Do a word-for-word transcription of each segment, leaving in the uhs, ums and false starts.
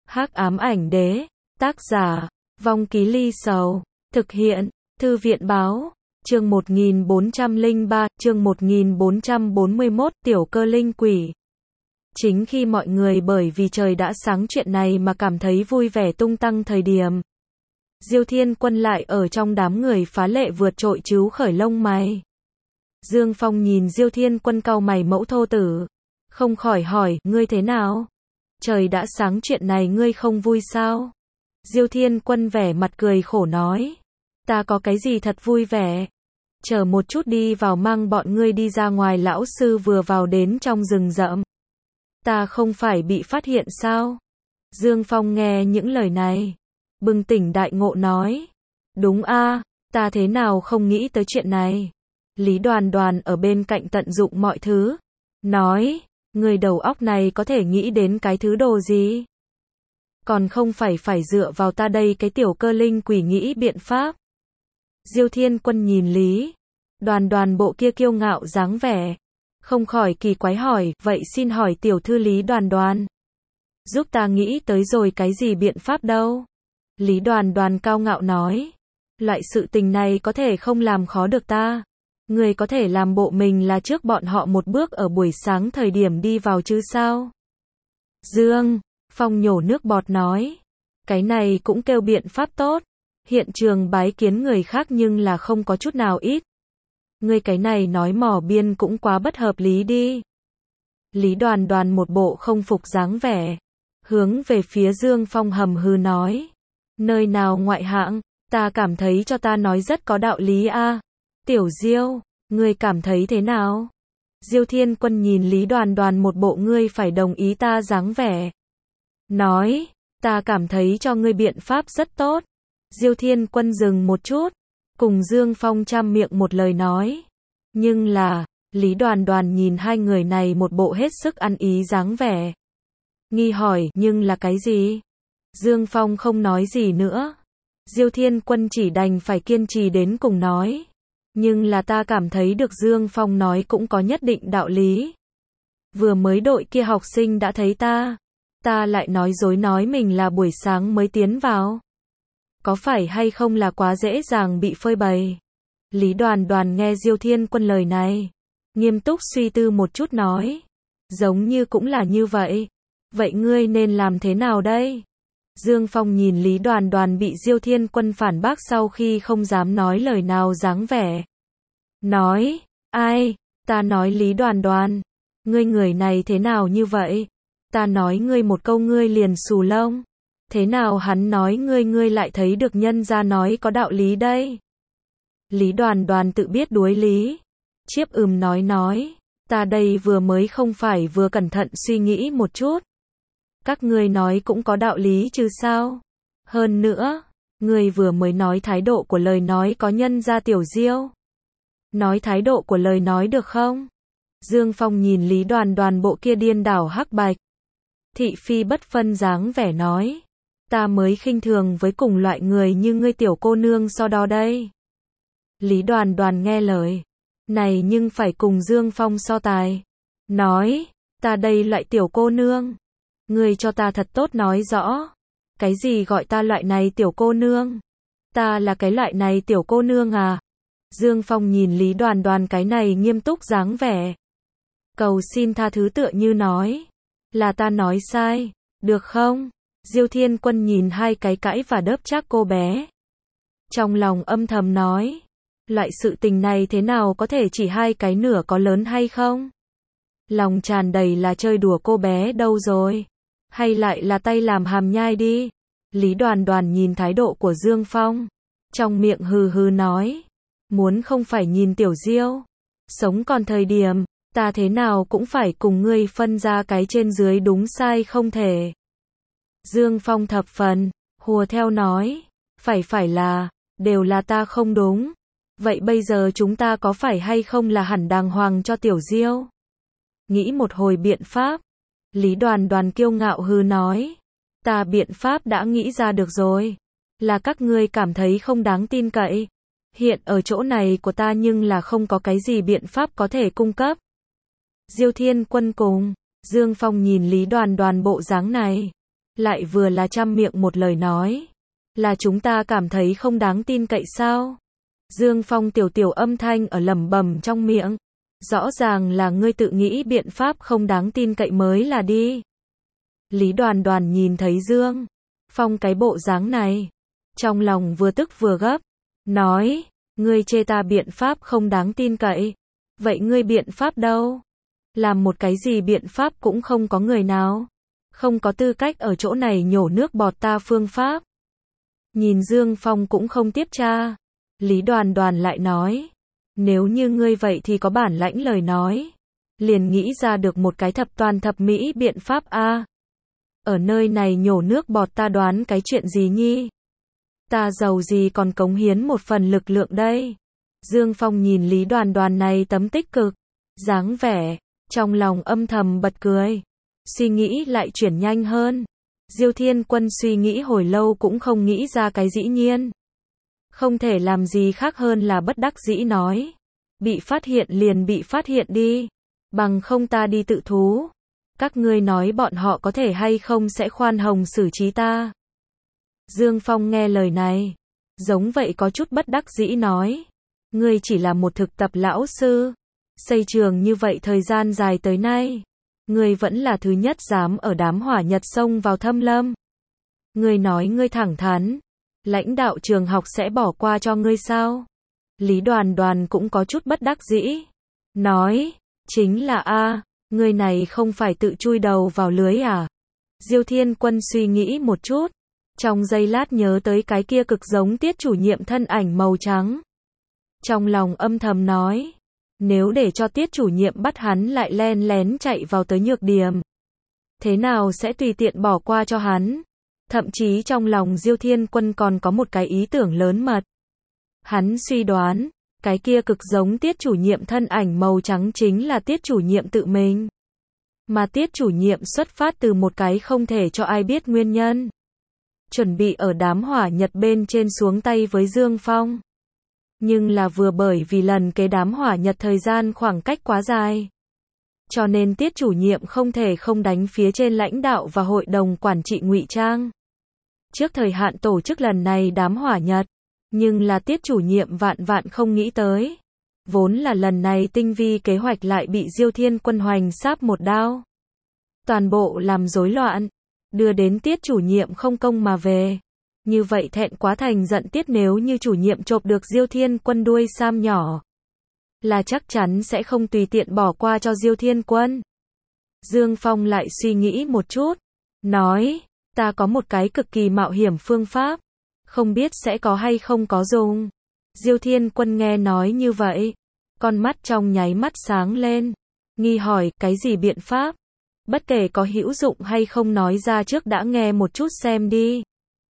Hắc ám ảnh đế, tác giả, Vong Ký Ly Sầu, thực hiện, Thư viện báo, chương một nghìn bốn trăm lẻ ba, chương một nghìn bốn trăm bốn mươi mốt, tiểu cơ linh quỷ. Chính khi mọi người bởi vì trời đã sáng chuyện này mà cảm thấy vui vẻ tung tăng thời điểm, Diêu Thiên Quân lại ở trong đám người phá lệ vượt trội trứu khởi lông mày. Dương Phong nhìn Diêu Thiên Quân cau mày mẫu thô tử, không khỏi hỏi, ngươi thế nào? Trời đã sáng chuyện này ngươi không vui sao? Diêu Thiên Quân vẻ mặt cười khổ nói, ta có cái gì thật vui vẻ? Chờ một chút đi vào mang bọn ngươi đi ra ngoài, lão sư vừa vào đến trong rừng rậm. Ta không phải bị phát hiện sao? Dương Phong nghe những lời này, bừng tỉnh đại ngộ nói, đúng a, ta thế nào không nghĩ tới chuyện này. Lý Đoàn Đoàn ở bên cạnh tận dụng mọi thứ, nói, người đầu óc này có thể nghĩ đến cái thứ đồ gì? Còn không phải phải dựa vào ta đây cái tiểu cơ linh quỷ nghĩ biện pháp. Diêu Thiên Quân nhìn Lý Đoàn Đoàn bộ kia kiêu ngạo dáng vẻ, không khỏi kỳ quái hỏi, vậy xin hỏi tiểu thư Lý Đoàn Đoàn, giúp ta nghĩ tới rồi cái gì biện pháp đâu? Lý Đoàn Đoàn cao ngạo nói, loại sự tình này có thể không làm khó được ta. Người có thể làm bộ mình là trước bọn họ một bước ở buổi sáng thời điểm đi vào chứ sao? Dương Phong nhổ nước bọt nói, cái này cũng kêu biện pháp tốt. Hiện trường bái kiến người khác nhưng là không có chút nào ít. Ngươi cái này nói mỏ biên cũng quá bất hợp lý đi. Lý Đoàn Đoàn một bộ không phục dáng vẻ, hướng về phía Dương Phong hầm hừ nói, nơi nào ngoại hạng, ta cảm thấy cho ta nói rất có đạo lý a. Tiểu Diêu, ngươi cảm thấy thế nào? Diêu Thiên Quân nhìn Lý Đoàn Đoàn một bộ ngươi phải đồng ý ta dáng vẻ, nói, ta cảm thấy cho ngươi biện pháp rất tốt. Diêu Thiên Quân dừng một chút, cùng Dương Phong trăm miệng một lời nói, nhưng là, Lý Đoàn Đoàn nhìn hai người này một bộ hết sức ăn ý dáng vẻ, nghi hỏi, nhưng là cái gì? Dương Phong không nói gì nữa. Diêu Thiên Quân chỉ đành phải kiên trì đến cùng nói, nhưng là ta cảm thấy được Dương Phong nói cũng có nhất định đạo lý. Vừa mới đội kia học sinh đã thấy ta, ta lại nói dối nói mình là buổi sáng mới tiến vào. Có phải hay không là quá dễ dàng bị phơi bày? Lý Đoàn Đoàn nghe Diêu Thiên Quân lời này, nghiêm túc suy tư một chút nói, giống như cũng là như vậy. Vậy ngươi nên làm thế nào đây? Dương Phong nhìn Lý Đoàn Đoàn bị Diêu Thiên Quân phản bác sau khi không dám nói lời nào dáng vẻ, nói, ai, ta nói Lý Đoàn Đoàn, ngươi người này thế nào như vậy? Ta nói ngươi một câu ngươi liền xù lông. Thế nào hắn nói ngươi ngươi lại thấy được nhân ra nói có đạo lý đây? Lý Đoàn Đoàn tự biết đuối lý, chiếp ừm nói nói, ta đây vừa mới không phải vừa cẩn thận suy nghĩ một chút. Các ngươi nói cũng có đạo lý chứ sao? Hơn nữa, ngươi vừa mới nói thái độ của lời nói có nhân ra tiểu Diêu. Nói thái độ của lời nói được không? Dương Phong nhìn Lý Đoàn Đoàn bộ kia điên đảo hắc bạch, thị phi bất phân dáng vẻ nói, ta mới khinh thường với cùng loại người như ngươi tiểu cô nương so đo đây. Lý Đoàn Đoàn nghe lời này nhưng phải cùng Dương Phong so tài, nói, ta đây loại tiểu cô nương, ngươi cho ta thật tốt nói rõ, cái gì gọi ta loại này tiểu cô nương? Ta là cái loại này tiểu cô nương à? Dương Phong nhìn Lý Đoàn Đoàn cái này nghiêm túc dáng vẻ, cầu xin tha thứ tựa như nói, là ta nói sai, được không? Diêu Thiên Quân nhìn hai cái cãi và đớp chác cô bé, trong lòng âm thầm nói, loại sự tình này thế nào có thể chỉ hai cái nửa có lớn hay không? Lòng tràn đầy là chơi đùa cô bé đâu rồi? Hay lại là tay làm hàm nhai đi? Lý Đoàn Đoàn nhìn thái độ của Dương Phong, trong miệng hừ hừ nói, muốn không phải nhìn tiểu Diêu sống còn thời điểm, ta thế nào cũng phải cùng ngươi phân ra cái trên dưới đúng sai không thể. Dương Phong thập phần hùa theo nói, phải phải là, đều là ta không đúng. Vậy bây giờ chúng ta có phải hay không là hẳn đàng hoàng cho tiểu Diêu nghĩ một hồi biện pháp? Lý Đoàn Đoàn kiêu ngạo hư nói, ta biện pháp đã nghĩ ra được rồi, là các ngươi cảm thấy không đáng tin cậy. Hiện ở chỗ này của ta nhưng là không có cái gì biện pháp có thể cung cấp. Diêu Thiên Quân cùng Dương Phong nhìn Lý Đoàn Đoàn bộ dáng này, lại vừa là trăm miệng một lời nói. Là chúng ta cảm thấy không đáng tin cậy sao? Dương Phong tiểu tiểu âm thanh ở lẩm bẩm trong miệng. Rõ ràng là ngươi tự nghĩ biện pháp không đáng tin cậy mới là đi. Lý Đoàn Đoàn nhìn thấy Dương Phong cái bộ dáng này, trong lòng vừa tức vừa gấp, nói, ngươi chê ta biện pháp không đáng tin cậy, vậy ngươi biện pháp đâu? Làm một cái gì biện pháp cũng không có người nào, không có tư cách ở chỗ này nhổ nước bọt ta phương pháp. Nhìn Dương Phong cũng không tiếp tra, Lý Đoàn Đoàn lại nói, nếu như ngươi vậy thì có bản lãnh lời nói, liền nghĩ ra được một cái thập toàn thập mỹ biện pháp a. Ở nơi này nhổ nước bọt ta đoán cái chuyện gì nhi? Ta giàu gì còn cống hiến một phần lực lượng đây? Dương Phong nhìn Lý Đoàn Đoàn này tấm tích cực, dáng vẻ, trong lòng âm thầm bật cười. Suy nghĩ lại chuyển nhanh hơn. Diêu Thiên Quân suy nghĩ hồi lâu cũng không nghĩ ra cái dĩ nhiên. Không thể làm gì khác hơn là bất đắc dĩ nói. Bị phát hiện liền bị phát hiện đi. Bằng không ta đi tự thú. Các ngươi nói bọn họ có thể hay không sẽ khoan hồng xử trí ta. Dương Phong nghe lời này, giống vậy có chút bất đắc dĩ nói. Ngươi chỉ là một thực tập lão sư. Xây trường như vậy thời gian dài tới nay. Ngươi vẫn là thứ nhất dám ở đám hỏa nhật xông vào thâm lâm. Ngươi nói ngươi thẳng thắn. Lãnh đạo trường học sẽ bỏ qua cho ngươi sao? Lý Đoàn Đoàn cũng có chút bất đắc dĩ. Nói, chính là a, ngươi này không phải tự chui đầu vào lưới à? Diêu Thiên Quân suy nghĩ một chút. Trong giây lát nhớ tới cái kia cực giống Tiết chủ nhiệm thân ảnh màu trắng. Trong lòng âm thầm nói. Nếu để cho Tiết chủ nhiệm bắt hắn lại len lén chạy vào tới nhược điểm. Thế nào sẽ tùy tiện bỏ qua cho hắn? Thậm chí trong lòng Diêu Thiên Quân còn có một cái ý tưởng lớn mật. Hắn suy đoán, cái kia cực giống Tiết chủ nhiệm thân ảnh màu trắng chính là Tiết chủ nhiệm tự mình. Mà Tiết chủ nhiệm xuất phát từ một cái không thể cho ai biết nguyên nhân. Chuẩn bị ở đám hỏa nhật bên trên xuống tay với Dương Phong. Nhưng là vừa bởi vì lần kế đám hỏa nhật thời gian khoảng cách quá dài. Cho nên Tiết chủ nhiệm không thể không đánh phía trên lãnh đạo và hội đồng quản trị ngụy trang. Trước thời hạn tổ chức lần này đám hỏa nhật. Nhưng là Tiết chủ nhiệm vạn vạn không nghĩ tới. Vốn là lần này tinh vi kế hoạch lại bị Diêu Thiên Quân hoành sáp một đao. Toàn bộ làm rối loạn. Đưa đến Tiết chủ nhiệm không công mà về. Như vậy thẹn quá thành giận Tiết nếu như chủ nhiệm chộp được Diêu Thiên Quân đuôi sam nhỏ. Là chắc chắn sẽ không tùy tiện bỏ qua cho Diêu Thiên Quân. Dương Phong lại suy nghĩ một chút. Nói, ta có một cái cực kỳ mạo hiểm phương pháp. Không biết sẽ có hay không có dùng. Diêu Thiên Quân nghe nói như vậy. Con mắt trong nháy mắt sáng lên. Nghi hỏi, cái gì biện pháp? Bất kể có hữu dụng hay không nói ra trước đã nghe một chút xem đi.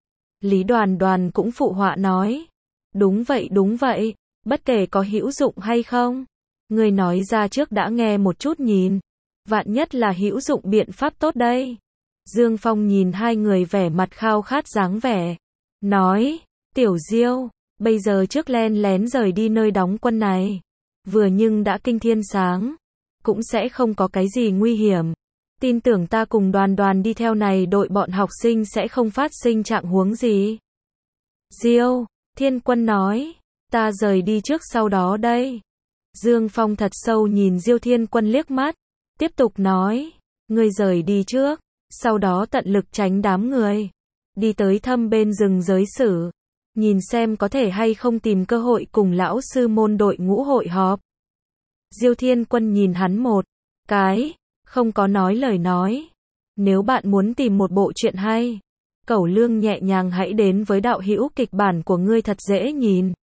Lý Đoàn Đoàn cũng phụ họa nói. Đúng vậy đúng vậy. Bất kể có hữu dụng hay không. Người nói ra trước đã nghe một chút nhìn. Vạn nhất là hữu dụng biện pháp tốt đây. Dương Phong nhìn hai người vẻ mặt khao khát dáng vẻ. Nói, Tiểu Diêu, bây giờ trước len lén rời đi nơi đóng quân này. Vừa nhưng đã kinh thiên sáng. Cũng sẽ không có cái gì nguy hiểm. Tin tưởng ta cùng Đoàn Đoàn đi theo này đội bọn học sinh sẽ không phát sinh trạng huống gì. Diêu, Thiên Quân nói, ta rời đi trước sau đó đây. Dương Phong thật sâu nhìn Diêu Thiên Quân liếc mắt. Tiếp tục nói, ngươi rời đi trước, sau đó tận lực tránh đám người. Đi tới thâm bên rừng giới sử. Nhìn xem có thể hay không tìm cơ hội cùng lão sư môn đội ngũ hội họp. Diêu Thiên Quân nhìn hắn một cái, không có nói lời nói. Nếu bạn muốn tìm một bộ truyện hay, Cẩu Lương nhẹ nhàng hãy đến với đạo hữu kịch bản của ngươi thật dễ nhìn.